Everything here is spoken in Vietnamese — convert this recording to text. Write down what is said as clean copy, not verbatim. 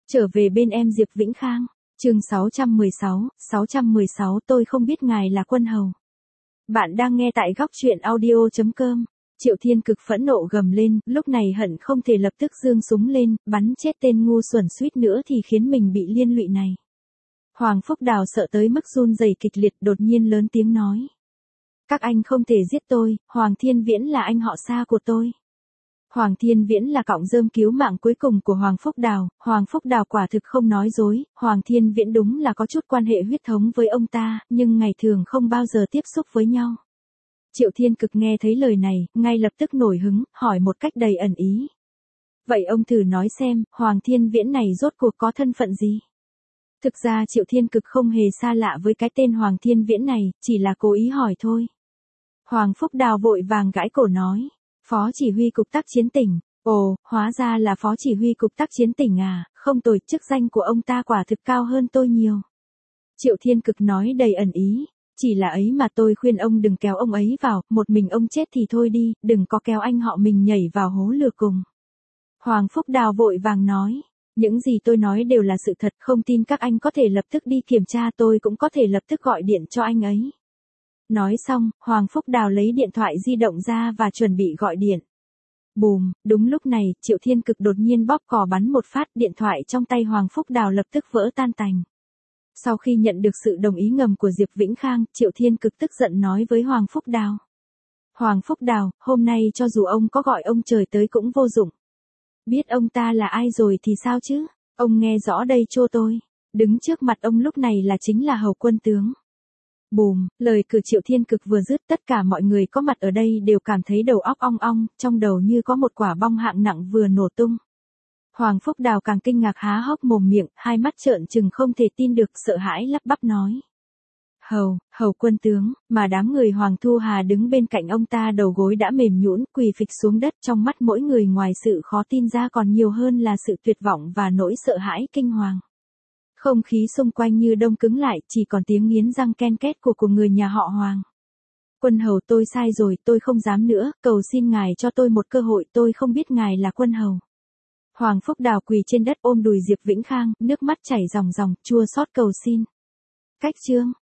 Trở về bên em Diệp Vĩnh Khang, chương 616 tôi không biết ngài là quân hầu. Bạn đang nghe tại góc truyện audio.com. Triệu Thiên Cực phẫn nộ gầm lên, lúc này hận không thể lập tức giương súng lên, bắn chết tên ngu xuẩn suýt nữa thì khiến mình bị liên lụy này. Hoàng Phúc Đào sợ tới mức run rẩy kịch liệt, đột nhiên lớn tiếng nói. Các anh không thể giết tôi, Hoàng Thiên Viễn là anh họ xa của tôi. Hoàng Thiên Viễn là cọng rơm cứu mạng cuối cùng của Hoàng Phúc Đào, Hoàng Phúc Đào quả thực không nói dối, Hoàng Thiên Viễn đúng là có chút quan hệ huyết thống với ông ta, nhưng ngày thường không bao giờ tiếp xúc với nhau. Triệu Thiên Cực nghe thấy lời này, ngay lập tức nổi hứng, hỏi một cách đầy ẩn ý. Vậy ông thử nói xem, Hoàng Thiên Viễn này rốt cuộc có thân phận gì? Thực ra Triệu Thiên Cực không hề xa lạ với cái tên Hoàng Thiên Viễn này, chỉ là cố ý hỏi thôi. Hoàng Phúc Đào vội vàng gãi cổ nói. Phó chỉ huy cục tác chiến tỉnh, ồ, hóa ra là phó chỉ huy cục tác chiến tỉnh à, không tồi, chức danh của ông ta quả thực cao hơn tôi nhiều. Triệu Thiên Cực nói đầy ẩn ý, chỉ là ấy mà tôi khuyên ông đừng kéo ông ấy vào, một mình ông chết thì thôi đi, đừng có kéo anh họ mình nhảy vào hố lửa cùng. Hoàng Phúc Đào vội vàng nói, những gì tôi nói đều là sự thật, không tin các anh có thể lập tức đi kiểm tra, tôi cũng có thể lập tức gọi điện cho anh ấy. Nói xong, Hoàng Phúc Đào lấy điện thoại di động ra và chuẩn bị gọi điện. Bùm, đúng lúc này, Triệu Thiên Cực đột nhiên bóp cò bắn một phát, điện thoại trong tay Hoàng Phúc Đào lập tức vỡ tan tành. Sau khi nhận được sự đồng ý ngầm của Diệp Vĩnh Khang, Triệu Thiên Cực tức giận nói với Hoàng Phúc Đào. Hoàng Phúc Đào, hôm nay cho dù ông có gọi ông trời tới cũng vô dụng. Biết ông ta là ai rồi thì sao chứ, ông nghe rõ đây cho tôi. Đứng trước mặt ông lúc này chính là Hầu Quân Tướng. Bùm, lời cử Triệu Thiên Cực vừa dứt, tất cả mọi người có mặt ở đây đều cảm thấy đầu óc ong ong, trong đầu như có một quả bom hạng nặng vừa nổ tung. Hoàng Phúc Đào càng kinh ngạc há hốc mồm miệng, hai mắt trợn trừng không thể tin được, sợ hãi lắp bắp nói. Hầu Quân Tướng, mà đám người Hoàng Thu Hà đứng bên cạnh ông ta đầu gối đã mềm nhũn, quỳ phịch xuống đất, trong mắt mỗi người ngoài sự khó tin ra còn nhiều hơn là sự tuyệt vọng và nỗi sợ hãi kinh hoàng. Không khí xung quanh như đông cứng lại, chỉ còn tiếng nghiến răng ken két của người nhà họ Hoàng. Quân hầu, tôi sai rồi, tôi không dám nữa, cầu xin ngài cho tôi một cơ hội, tôi không biết ngài là quân hầu. Hoàng Phúc Đào quỳ trên đất ôm đùi Diệp Vĩnh Khang, nước mắt chảy ròng ròng, chua xót cầu xin. Cách chương.